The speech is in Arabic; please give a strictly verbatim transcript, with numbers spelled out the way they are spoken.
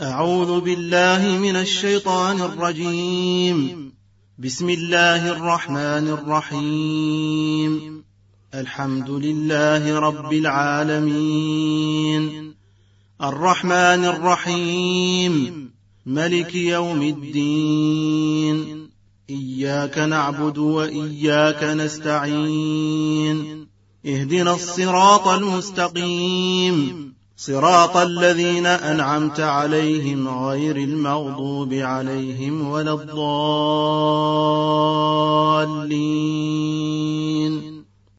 أعوذ بالله من الشيطان الرجيم. بسم الله الرحمن الرحيم. الحمد لله رب العالمين، الرحمن الرحيم، ملك يوم الدين. إياك نعبد وإياك نستعين. اهدنا الصراط المستقيم، صراط الذين أنعمت عليهم غير المغضوب عليهم ولا الضالين.